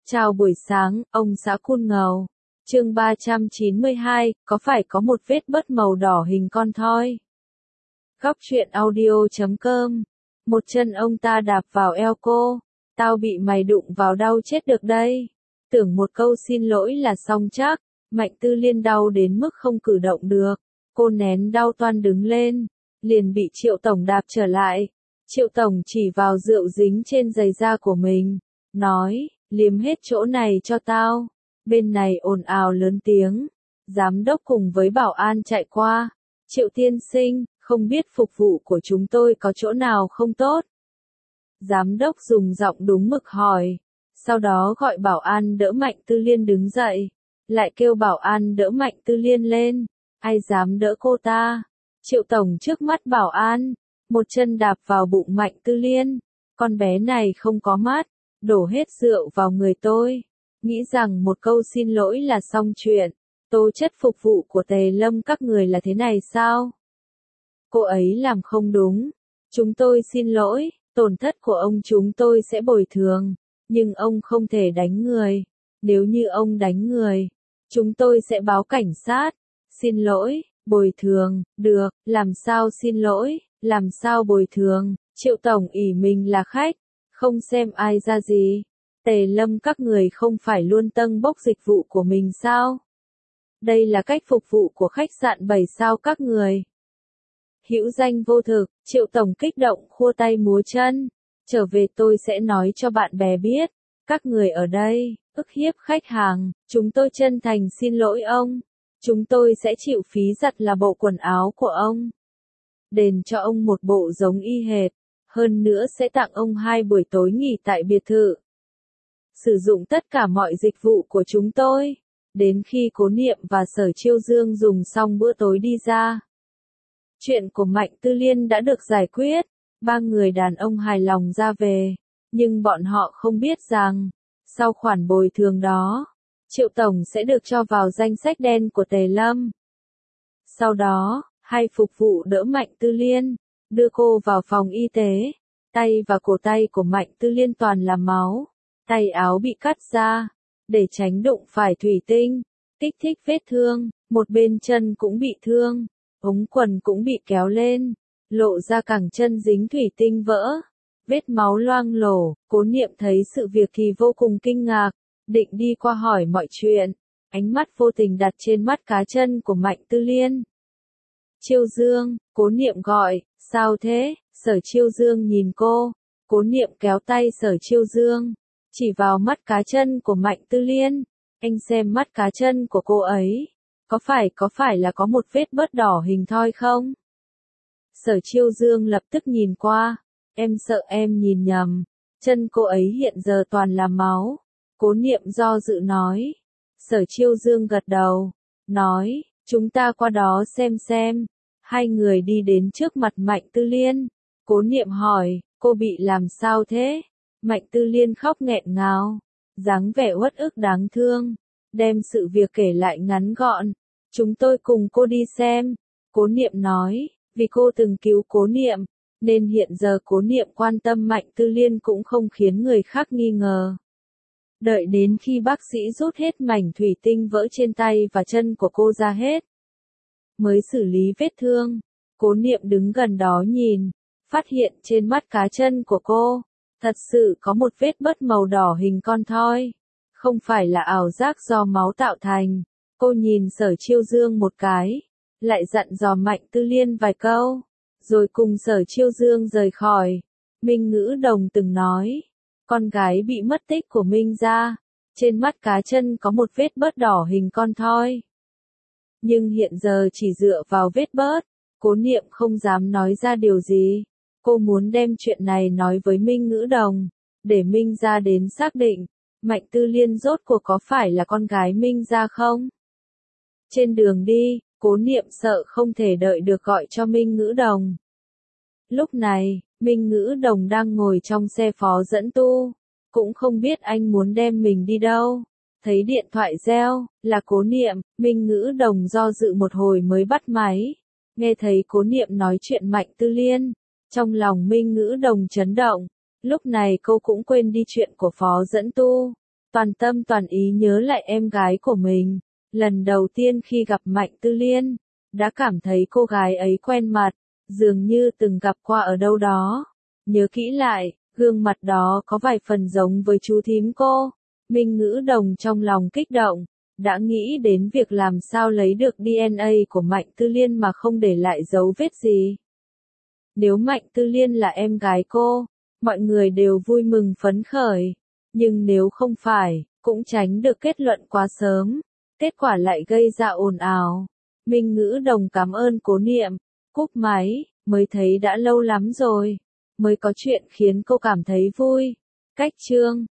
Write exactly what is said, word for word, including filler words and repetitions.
Chào buổi sáng, ông xã Cun Ngầu. Chương ba trăm chín mươi hai, có phải có một vết bớt màu đỏ hình con thoi? Góc truyện audio chấm com. Một chân ông ta đạp vào eo cô. Tao bị mày đụng vào đau chết được đây. Tưởng một câu xin lỗi là xong chắc. Mạnh Tư Liên đau đến mức không cử động được. Cô nén đau toan đứng lên. Liền bị Triệu Tổng đạp trở lại. Triệu Tổng chỉ vào rượu dính trên giày da của mình. Nói, liếm hết chỗ này cho tao. Bên này ồn ào lớn tiếng. Giám đốc cùng với bảo an chạy qua. Triệu tiên sinh, không biết phục vụ của chúng tôi có chỗ nào không tốt? Giám đốc dùng giọng đúng mực hỏi. Sau đó gọi bảo an đỡ Mạnh Tư Liên đứng dậy. Lại kêu bảo an đỡ Mạnh Tư Liên lên. Ai dám đỡ cô ta? Triệu Tổng trước mắt bảo an. Một chân đạp vào bụng Mạnh Tư Liên. Con bé này không có mắt. Đổ hết rượu vào người tôi. Nghĩ rằng một câu xin lỗi là xong chuyện. Tố chất phục vụ của Tề Lâm các người là thế này sao? Cô ấy làm không đúng. Chúng tôi xin lỗi, tổn thất của ông chúng tôi sẽ bồi thường. Nhưng ông không thể đánh người. Nếu như ông đánh người, chúng tôi sẽ báo cảnh sát. Xin lỗi, bồi thường, được, làm sao xin lỗi, làm sao bồi thường. Triệu Tổng ỷ mình là khách. Không xem ai ra gì. Tề Lâm các người không phải luôn tâng bốc dịch vụ của mình sao? Đây là cách phục vụ của khách sạn bảy sao các người. Hữu danh vô thực, Triệu Tổng kích động khua tay múa chân. Trở về tôi sẽ nói cho bạn bè biết. Các người ở đây, ức hiếp khách hàng, chúng tôi chân thành xin lỗi ông. Chúng tôi sẽ chịu phí giặt là bộ quần áo của ông. Đền cho ông một bộ giống y hệt. Hơn nữa sẽ tặng ông hai buổi tối nghỉ tại biệt thự. Sử dụng tất cả mọi dịch vụ của chúng tôi. Đến khi Cố Niệm và Sở Chiêu Dương dùng xong bữa tối đi ra. Chuyện của Mạnh Tư Liên đã được giải quyết. Ba người đàn ông hài lòng ra về. Nhưng bọn họ không biết rằng, sau khoản bồi thường đó, Triệu Tổng sẽ được cho vào danh sách đen của Tề Lâm. Sau đó, hai phục vụ đỡ Mạnh Tư Liên. Đưa cô vào phòng y tế. Tay và cổ tay của Mạnh Tư Liên toàn là máu. Tay áo bị cắt ra. Để tránh đụng phải thủy tinh. Kích thích vết thương. Một bên chân cũng bị thương. Ống quần cũng bị kéo lên. Lộ ra cẳng chân dính thủy tinh vỡ. Vết máu loang lổ. Cố Niệm thấy sự việc thì vô cùng kinh ngạc. Định đi qua hỏi mọi chuyện. Ánh mắt vô tình đặt trên mắt cá chân của Mạnh Tư Liên. Chiêu Dương, Cố Niệm gọi, sao thế? Sở Chiêu Dương nhìn cô. Cố Niệm kéo tay Sở Chiêu Dương. Chỉ vào mắt cá chân của Mạnh Tư Liên. Anh xem mắt cá chân của cô ấy. Có phải có phải là có một vết bớt đỏ hình thoi không? Sở Chiêu Dương lập tức nhìn qua. Em sợ em nhìn nhầm. Chân cô ấy hiện giờ toàn là máu. Cố Niệm do dự nói. Sở Chiêu Dương gật đầu. Nói, chúng ta qua đó xem xem. Hai người đi đến trước mặt Mạnh Tư Liên. Cố Niệm hỏi, cô bị làm sao thế? Mạnh Tư Liên khóc nghẹn ngào. Dáng vẻ uất ức đáng thương. Đem sự việc kể lại ngắn gọn. Chúng tôi cùng cô đi xem. Cố Niệm nói, vì cô từng cứu Cố Niệm. Nên hiện giờ Cố Niệm quan tâm Mạnh Tư Liên cũng không khiến người khác nghi ngờ. Đợi đến khi bác sĩ rút hết mảnh thủy tinh vỡ trên tay và chân của cô ra hết. Mới xử lý vết thương. Cố Niệm đứng gần đó nhìn. Phát hiện trên mắt cá chân của cô. Thật sự có một vết bớt màu đỏ hình con thoi. Không phải là ảo giác do máu tạo thành. Cô nhìn Sở Chiêu Dương một cái. Lại dặn dò Mạnh Tư Liên vài câu. Rồi cùng Sở Chiêu Dương rời khỏi. Minh Ngữ Đồng từng nói. Con gái bị mất tích của Minh gia. Trên mắt cá chân có một vết bớt đỏ hình con thoi. Nhưng hiện giờ chỉ dựa vào vết bớt. Cố Niệm không dám nói ra điều gì. Cô muốn đem chuyện này nói với Minh Ngữ Đồng. Để Minh gia đến xác định. Mạnh Tư Liên rốt cuộc có phải là con gái Minh gia không? Trên đường đi, Cố Niệm sợ không thể đợi được gọi cho Minh Ngữ Đồng. Lúc này, Minh Ngữ Đồng đang ngồi trong xe phó dẫn tu. Cũng không biết anh muốn đem mình đi đâu. Thấy điện thoại reo, là Cố Niệm. Minh Ngữ Đồng do dự một hồi mới bắt máy. Nghe thấy Cố Niệm nói chuyện Mạnh Tư Liên. Trong lòng Minh Ngữ Đồng chấn động. Lúc này cô cũng quên đi chuyện của phó dẫn tu. toàn tâm toàn ý nhớ lại em gái của mình. Lần đầu tiên khi gặp Mạnh Tư Liên, đã cảm thấy cô gái ấy quen mặt, dường như từng gặp qua ở đâu đó. Nhớ kỹ lại, gương mặt đó có vài phần giống với chú thím cô. Minh Ngữ Đồng trong lòng kích động, đã nghĩ đến việc làm sao lấy được đê en a của Mạnh Tư Liên mà không để lại dấu vết gì. Nếu Mạnh Tư Liên là em gái cô, mọi người đều vui mừng phấn khởi. Nhưng nếu không phải, cũng tránh được kết luận quá sớm. Kết quả lại gây ra ồn ào. Minh Ngữ Đồng cảm ơn Cố Niệm, cúp máy, mới thấy đã lâu lắm rồi. Mới có chuyện khiến cô cảm thấy vui. Cách chương